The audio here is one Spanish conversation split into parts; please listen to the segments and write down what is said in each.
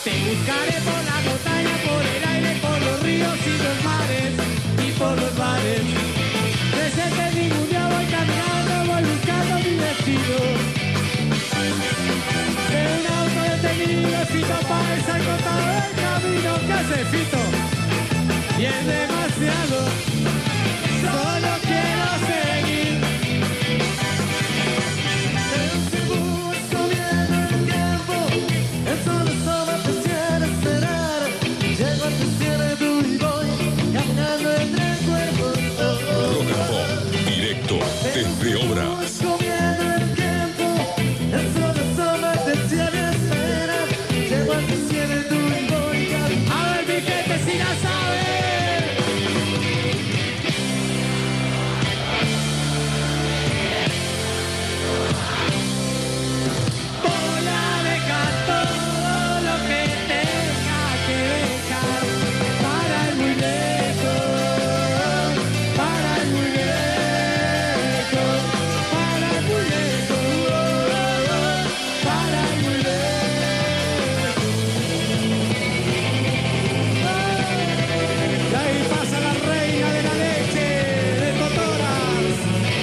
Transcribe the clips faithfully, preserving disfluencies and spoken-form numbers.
Te buscaré por la montaña, por el aire, por los ríos y los mares, y por los bares. Presente ningún día voy caminando, voy buscando mi destino. De un auto detenido, Fito Páez ha encontrado el camino. ¿Qué hace Fito? Y es demasiado, solo quiero seguir. Desde Obras. A ver, mi gente, si la sabe. Voy a dejar todo lo que tenga que dejar para el muy lejos, para el muy lejos, para el muy lejos, para el muy lejos. Y ahí pasa la reina de la leche de Totoras.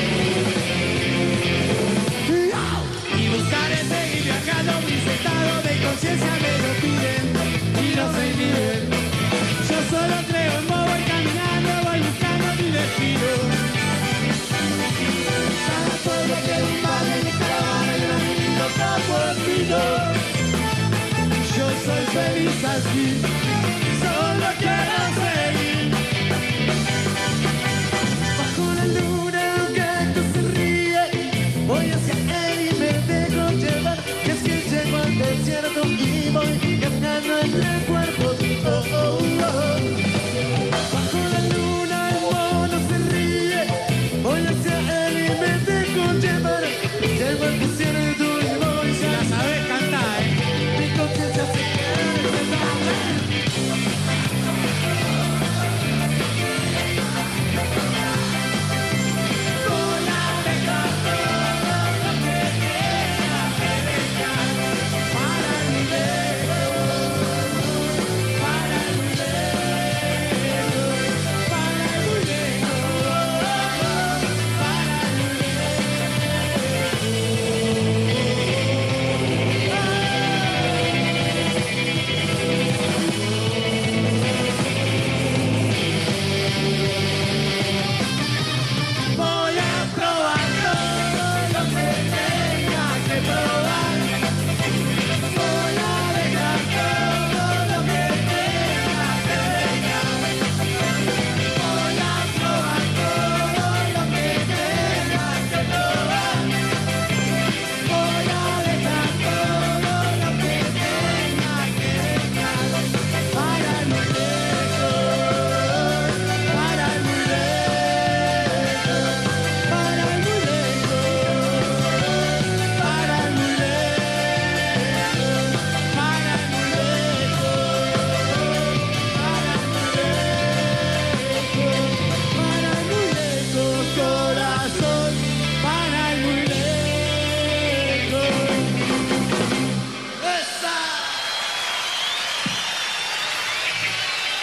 Y buscaré seguir viajando, mis estados de conciencia me lo piden y no se inhiben. Yo solo creo en vos, voy caminando, voy buscando mi destino. Cada pueblo tiene un valle, mi caravana y un amigo capo espino. Yo soy feliz así.